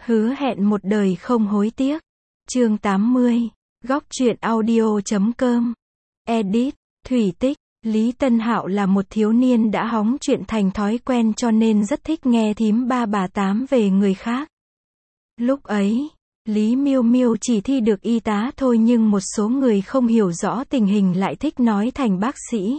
Hứa hẹn một đời không hối tiếc. Chương 80. Góc truyện audio.com. Edit. Thủy tích. Lý Tân Hạo là một thiếu niên đã hóng chuyện thành thói quen cho nên rất thích nghe thím ba bà tám về người khác. Lúc ấy, Lý Miêu Miêu chỉ thi được y tá thôi nhưng một số người không hiểu rõ tình hình lại thích nói thành bác sĩ.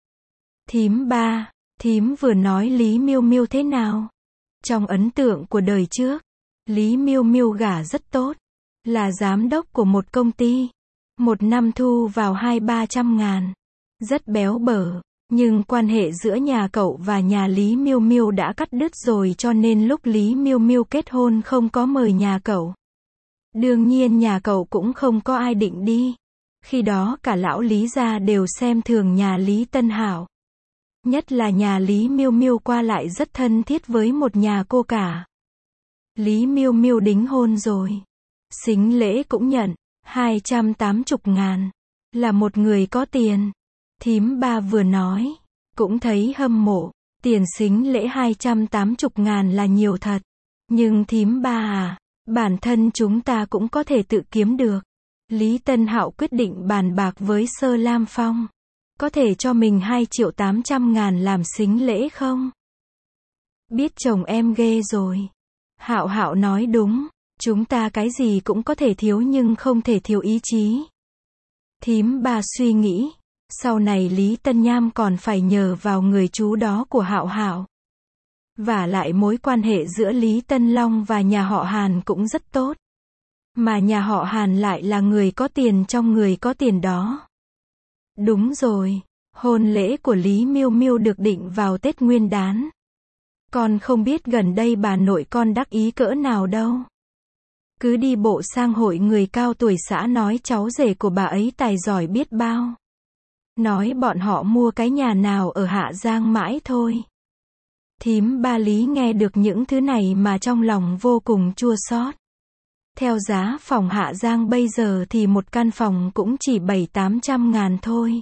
Thím ba, thím vừa nói Lý Miêu Miêu thế nào? Trong ấn tượng của đời trước, Lý Miêu Miêu gả rất tốt, là giám đốc của một công ty, một năm thu vào 200-300 ngàn, rất béo bở, nhưng quan hệ giữa nhà cậu và nhà Lý Miêu Miêu đã cắt đứt rồi cho nên lúc Lý Miêu Miêu kết hôn không có mời nhà cậu. Đương nhiên nhà cậu cũng không có ai định đi. Khi đó cả lão Lý gia đều xem thường nhà Lý Tân Hạo. Nhất là nhà Lý Miêu Miêu qua lại rất thân thiết với một nhà cô cả. Lý Miêu Miêu đính hôn rồi. Sính lễ cũng nhận, 280 ngàn. Là một người có tiền. Thím ba vừa nói, cũng thấy hâm mộ. Tiền sính lễ 280 ngàn là nhiều thật. Nhưng thím ba à, bản thân chúng ta cũng có thể tự kiếm được. Lý Tân Hạo quyết định bàn bạc với Sơ Lam Phong. Có thể cho mình 2.800 ngàn làm sính lễ không? Biết chồng em ghê rồi. Hạo Hạo nói đúng, chúng ta cái gì cũng có thể thiếu nhưng không thể thiếu ý chí. Thím bà suy nghĩ, sau này Lý Tân Nham còn phải nhờ vào người chú đó của Hạo Hạo. Và lại mối quan hệ giữa Lý Tân Long và nhà họ Hàn cũng rất tốt. Mà nhà họ Hàn lại là người có tiền trong người có tiền đó. Đúng rồi, hôn lễ của Lý Miêu Miêu được định vào Tết Nguyên Đán. Con không biết gần đây bà nội con đắc ý cỡ nào đâu. Cứ đi bộ sang hội người cao tuổi xã nói cháu rể của bà ấy tài giỏi biết bao. Nói bọn họ mua cái nhà nào ở Hạ Giang mãi thôi. Thím ba Lý nghe được những thứ này mà trong lòng vô cùng chua xót. Theo giá phòng Hạ Giang bây giờ thì một căn phòng cũng chỉ 700-800 ngàn thôi.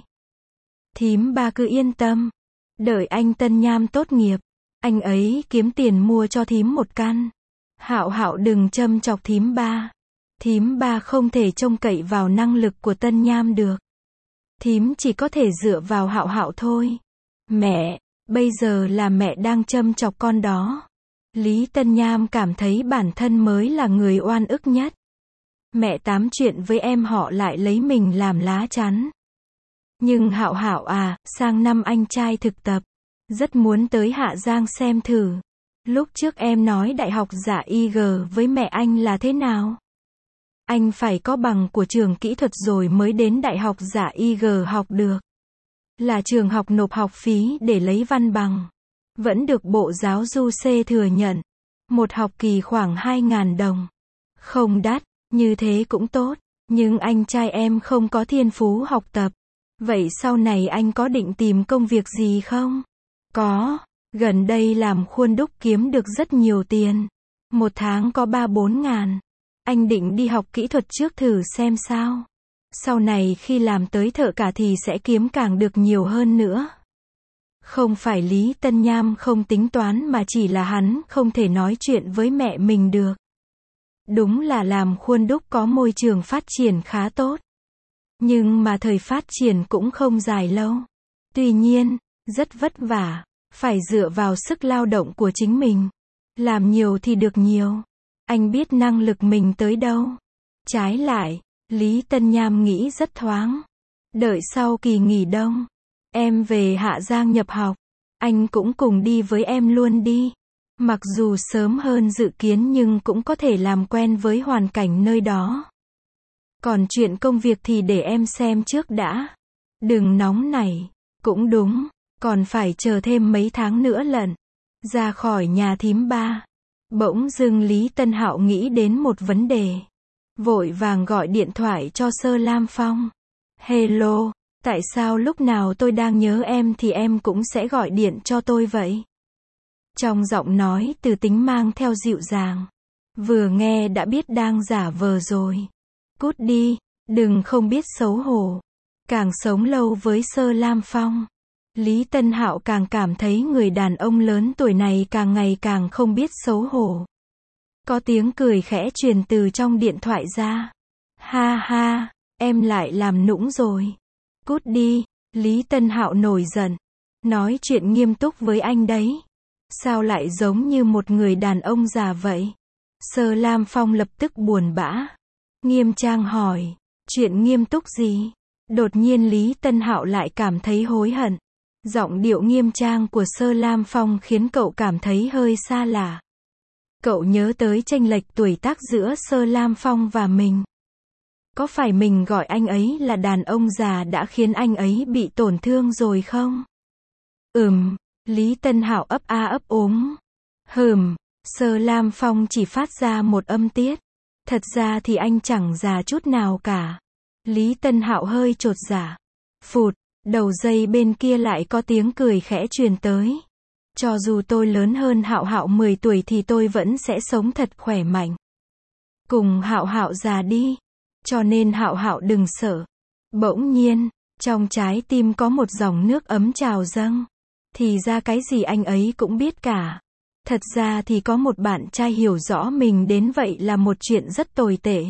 Thím ba cứ yên tâm. Đợi anh Tân Nham tốt nghiệp, anh ấy kiếm tiền mua cho thím một căn. Hạo Hạo đừng châm chọc thím ba. Thím ba không thể trông cậy vào năng lực của Tân Nham được. Thím chỉ có thể dựa vào Hạo Hạo thôi. Mẹ, bây giờ là mẹ đang châm chọc con đó. Lý Tân Nham cảm thấy bản thân mới là người oan ức nhất. Mẹ tám chuyện với em họ lại lấy mình làm lá chắn. Nhưng Hạo Hạo à, sang năm anh trai thực tập. Rất muốn tới Hạ Giang xem thử. Lúc trước em nói đại học Dạ IG với mẹ anh là thế nào? Anh phải có bằng của trường kỹ thuật rồi mới đến đại học Dạ IG học được. Là trường học nộp học phí để lấy văn bằng. Vẫn được Bộ Giáo dục thừa nhận. Một học kỳ khoảng 2.000 đồng. Không đắt, như thế cũng tốt. Nhưng anh trai em không có thiên phú học tập. Vậy sau này anh có định tìm công việc gì không? Có, gần đây làm khuôn đúc kiếm được rất nhiều tiền. Một tháng có 3-4 ngàn. Anh định đi học kỹ thuật trước thử xem sao. Sau này khi làm tới thợ cả thì sẽ kiếm càng được nhiều hơn nữa. Không phải Lý Tân Nham không tính toán mà chỉ là hắn không thể nói chuyện với mẹ mình được. Đúng là làm khuôn đúc có môi trường phát triển khá tốt. Nhưng mà thời phát triển cũng không dài lâu. Tuy nhiên, rất vất vả, phải dựa vào sức lao động của chính mình. Làm nhiều thì được nhiều. Anh biết năng lực mình tới đâu. Trái lại, Lý Tân Nham nghĩ rất thoáng. Đợi sau kỳ nghỉ đông, em về Hạ Giang nhập học. Anh cũng cùng đi với em luôn đi. Mặc dù sớm hơn dự kiến nhưng cũng có thể làm quen với hoàn cảnh nơi đó. Còn chuyện công việc thì để em xem trước đã. Đừng nóng nảy. Cũng đúng, còn phải chờ thêm mấy tháng nữa lận. Ra khỏi nhà thím ba. Bỗng dưng Lý Tân Hạo nghĩ đến một vấn đề. Vội vàng gọi điện thoại cho Sơ Lam Phong. Hello, tại sao lúc nào tôi đang nhớ em thì em cũng sẽ gọi điện cho tôi vậy? Trong giọng nói từ tính mang theo dịu dàng. Vừa nghe đã biết đang giả vờ rồi. Cút đi, đừng không biết xấu hổ. Càng sống lâu với Sơ Lam Phong, Lý Tân Hạo càng cảm thấy người đàn ông lớn tuổi này càng ngày càng không biết xấu hổ. Có tiếng cười khẽ truyền từ trong điện thoại ra. Ha ha, em lại làm nũng rồi. Cút đi, Lý Tân Hạo nổi giận. Nói chuyện nghiêm túc với anh đấy. Sao lại giống như một người đàn ông già vậy? Sơ Lam Phong lập tức buồn bã. Nghiêm trang hỏi, chuyện nghiêm túc gì? Đột nhiên Lý Tân Hạo lại cảm thấy hối hận. Giọng điệu nghiêm trang của Sơ Lam Phong khiến cậu cảm thấy hơi xa lạ. Cậu nhớ tới chênh lệch tuổi tác giữa Sơ Lam Phong và mình. Có phải mình gọi anh ấy là đàn ông già đã khiến anh ấy bị tổn thương rồi không? Lý Tân Hạo ấp a ấp úng. Sơ Lam Phong chỉ phát ra một âm tiết. Thật ra thì anh chẳng già chút nào cả. Lý Tân Hạo hơi chột dạ. Phụt, đầu dây bên kia lại có tiếng cười khẽ truyền tới. Cho dù tôi lớn hơn Hạo Hạo 10 tuổi thì tôi vẫn sẽ sống thật khỏe mạnh. Cùng Hạo Hạo già đi. Cho nên Hạo Hạo đừng sợ. Bỗng nhiên, trong trái tim có một dòng nước ấm trào dâng. Thì ra cái gì anh ấy cũng biết cả. Thật ra thì có một bạn trai hiểu rõ mình đến vậy là một chuyện rất tồi tệ.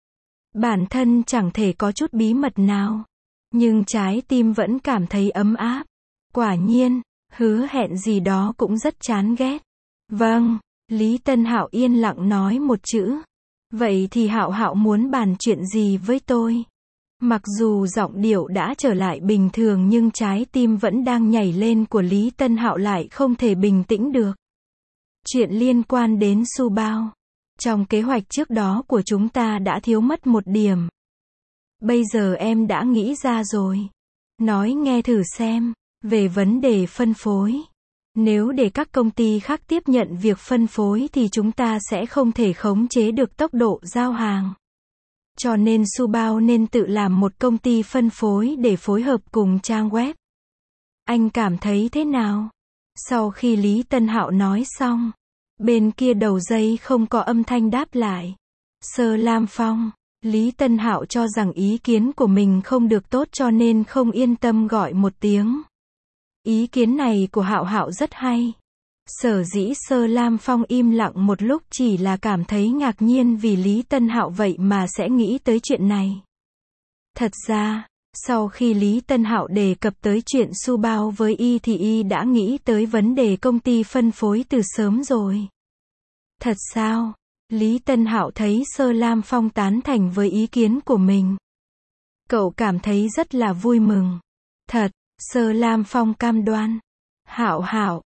Bản thân chẳng thể có chút bí mật nào. Nhưng trái tim vẫn cảm thấy ấm áp. Quả nhiên, hứa hẹn gì đó cũng rất chán ghét. Vâng, Lý Tân Hạo yên lặng nói một chữ. Vậy thì Hạo Hạo muốn bàn chuyện gì với tôi? Mặc dù giọng điệu đã trở lại bình thường nhưng trái tim vẫn đang nhảy lên của Lý Tân Hạo lại không thể bình tĩnh được. Chuyện liên quan đến Su Bao. Trong kế hoạch trước đó của chúng ta đã thiếu mất một điểm. Bây giờ em đã nghĩ ra rồi. Nói nghe thử xem. Về vấn đề phân phối. Nếu để các công ty khác tiếp nhận việc phân phối thì chúng ta sẽ không thể khống chế được tốc độ giao hàng. Cho nên Su Bao nên tự làm một công ty phân phối để phối hợp cùng trang web. Anh cảm thấy thế nào? Sau khi Lý Tân Hạo nói xong, bên kia đầu dây không có âm thanh đáp lại. Sơ Lam Phong, Lý Tân Hạo cho rằng ý kiến của mình không được tốt cho nên không yên tâm gọi một tiếng. Ý kiến này của Hạo Hạo rất hay. Sở dĩ Sơ Lam Phong im lặng một lúc chỉ là cảm thấy ngạc nhiên vì Lý Tân Hạo vậy mà sẽ nghĩ tới chuyện này. Thật ra, sau khi Lý Tân Hạo đề cập tới chuyện Su Bao với Y thì Y đã nghĩ tới vấn đề công ty phân phối từ sớm rồi. Thật sao? Lý Tân Hạo thấy Sơ Lam Phong tán thành với ý kiến của mình. Cậu cảm thấy rất là vui mừng. Thật, Sơ Lam Phong cam đoan. Hạo Hạo,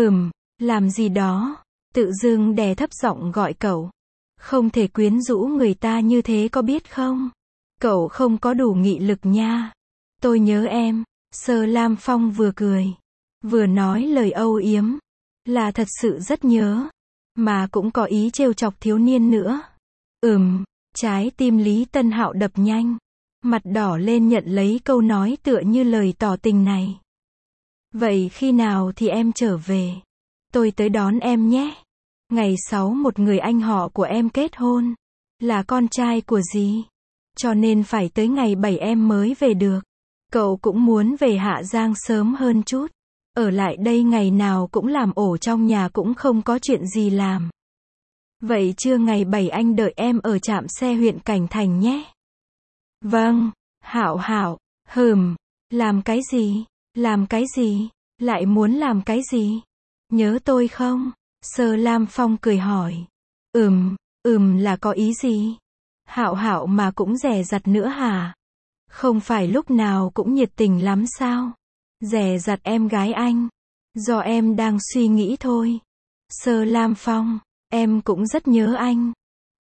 làm gì đó. Tự dưng đè thấp giọng gọi cậu. Không thể quyến rũ người ta như thế có biết không? Cậu không có đủ nghị lực nha. Tôi nhớ em. Sơ Lam Phong vừa cười, vừa nói lời âu yếm. Là thật sự rất nhớ. Mà cũng có ý trêu chọc thiếu niên nữa. Trái tim Lý Tân Hạo đập nhanh. Mặt đỏ lên nhận lấy câu nói tựa như lời tỏ tình này. Vậy khi nào thì em trở về? Tôi tới đón em nhé. Ngày 6 một người anh họ của em kết hôn. Là con trai của dì. Cho nên phải tới ngày 7 em mới về được. Cậu cũng muốn về Hạ Giang sớm hơn chút. Ở lại đây ngày nào cũng làm ổ trong nhà cũng không có chuyện gì làm. Vậy trưa ngày 7 anh đợi em ở trạm xe huyện Cảnh Thành nhé. Vâng, Hạo Hạo, làm cái gì? Làm cái gì? Lại muốn làm cái gì? Nhớ tôi không? Sơ Lam Phong cười hỏi. Là có ý gì? Hạo Hạo mà cũng dè dặt nữa hả? Không phải lúc nào cũng nhiệt tình lắm sao? Dè dặt em gái anh. Do em đang suy nghĩ thôi. Sơ Lam Phong, em cũng rất nhớ anh.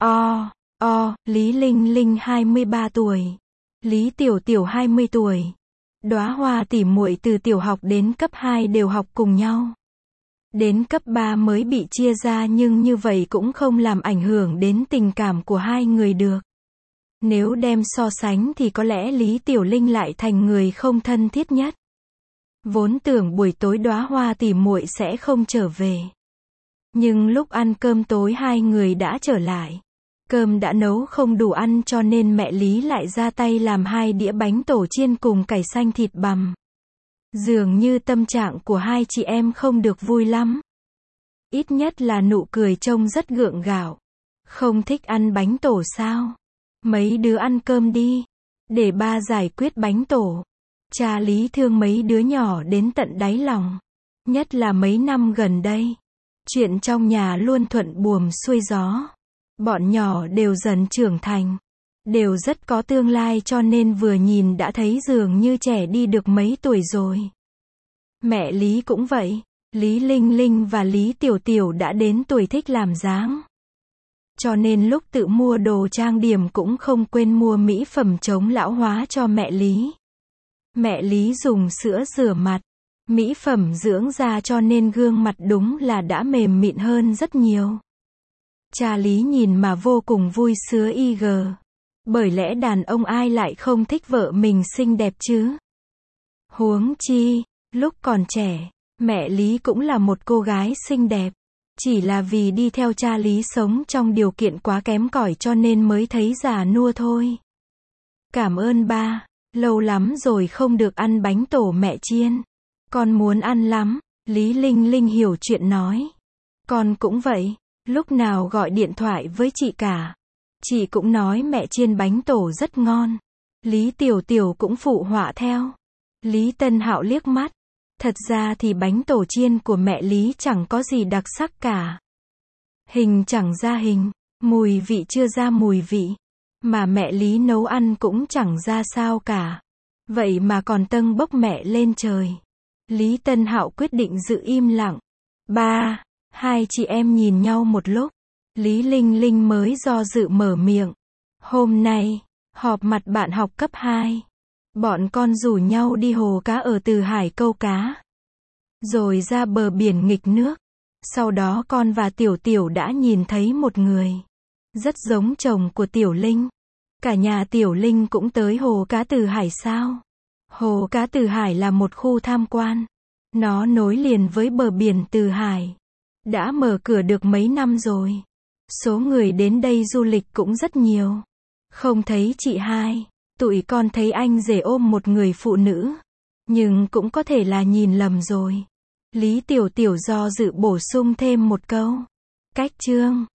Lý Linh Linh 23 tuổi. Lý Tiểu Tiểu 20 tuổi. Đóa Hoa tỉ muội từ tiểu học đến cấp 2 đều học cùng nhau. Đến cấp 3 mới bị chia ra nhưng như vậy cũng không làm ảnh hưởng đến tình cảm của hai người được. Nếu đem so sánh thì có lẽ Lý Tiểu Linh lại thành người không thân thiết nhất. Vốn tưởng buổi tối Đóa Hoa tỉ muội sẽ không trở về. Nhưng lúc ăn cơm tối hai người đã trở lại. Cơm đã nấu không đủ ăn cho nên mẹ Lý lại ra tay làm 2 đĩa bánh tổ chiên cùng cải xanh thịt bằm. Dường như tâm trạng của hai chị em không được vui lắm. Ít nhất là nụ cười trông rất gượng gạo. Không thích ăn bánh tổ sao? Mấy đứa ăn cơm đi. Để ba giải quyết bánh tổ. Cha Lý thương mấy đứa nhỏ đến tận đáy lòng. Nhất là mấy năm gần đây. Chuyện trong nhà luôn thuận buồm xuôi gió. Bọn nhỏ đều dần trưởng thành. Đều rất có tương lai cho nên vừa nhìn đã thấy dường như trẻ đi được mấy tuổi rồi. Mẹ Lý cũng vậy. Lý Linh Linh và Lý Tiểu Tiểu đã đến tuổi thích làm dáng. Cho nên lúc tự mua đồ trang điểm cũng không quên mua mỹ phẩm chống lão hóa cho mẹ Lý. Mẹ Lý dùng sữa rửa mặt, mỹ phẩm dưỡng da cho nên gương mặt đúng là đã mềm mịn hơn rất nhiều. Cha Lý nhìn mà vô cùng vui sướng IG. Bởi lẽ đàn ông ai lại không thích vợ mình xinh đẹp chứ? Huống chi, lúc còn trẻ, mẹ Lý cũng là một cô gái xinh đẹp. Chỉ là vì đi theo cha Lý sống trong điều kiện quá kém cỏi cho nên mới thấy già nua thôi. Cảm ơn ba, lâu lắm rồi không được ăn bánh tổ mẹ chiên. Con muốn ăn lắm, Lý Linh Linh hiểu chuyện nói. Con cũng vậy, lúc nào gọi điện thoại với chị cả. Chị cũng nói mẹ chiên bánh tổ rất ngon. Lý Tiểu Tiểu cũng phụ họa theo. Lý Tân Hạo liếc mắt. Thật ra thì bánh tổ chiên của mẹ Lý chẳng có gì đặc sắc cả. Hình chẳng ra hình, mùi vị chưa ra mùi vị. Mà mẹ Lý nấu ăn cũng chẳng ra sao cả. Vậy mà còn tâng bốc mẹ lên trời. Lý Tân Hạo quyết định giữ im lặng. Ba, hai chị em nhìn nhau một lúc. Lý Linh Linh mới do dự mở miệng. Hôm nay, họp mặt bạn học cấp 2. Bọn con rủ nhau đi hồ cá ở Từ Hải câu cá. Rồi ra bờ biển nghịch nước. Sau đó con và Tiểu Tiểu đã nhìn thấy một người. Rất giống chồng của Tiểu Linh. Cả nhà Tiểu Linh cũng tới hồ cá Từ Hải sao? Hồ cá Từ Hải là một khu tham quan. Nó nối liền với bờ biển Từ Hải. Đã mở cửa được mấy năm rồi. Số người đến đây du lịch cũng rất nhiều. Không thấy chị hai. Tụi con thấy anh rể ôm một người phụ nữ. Nhưng cũng có thể là nhìn lầm rồi. Lý Tiểu Tiểu do dự bổ sung thêm một câu. Cách chương.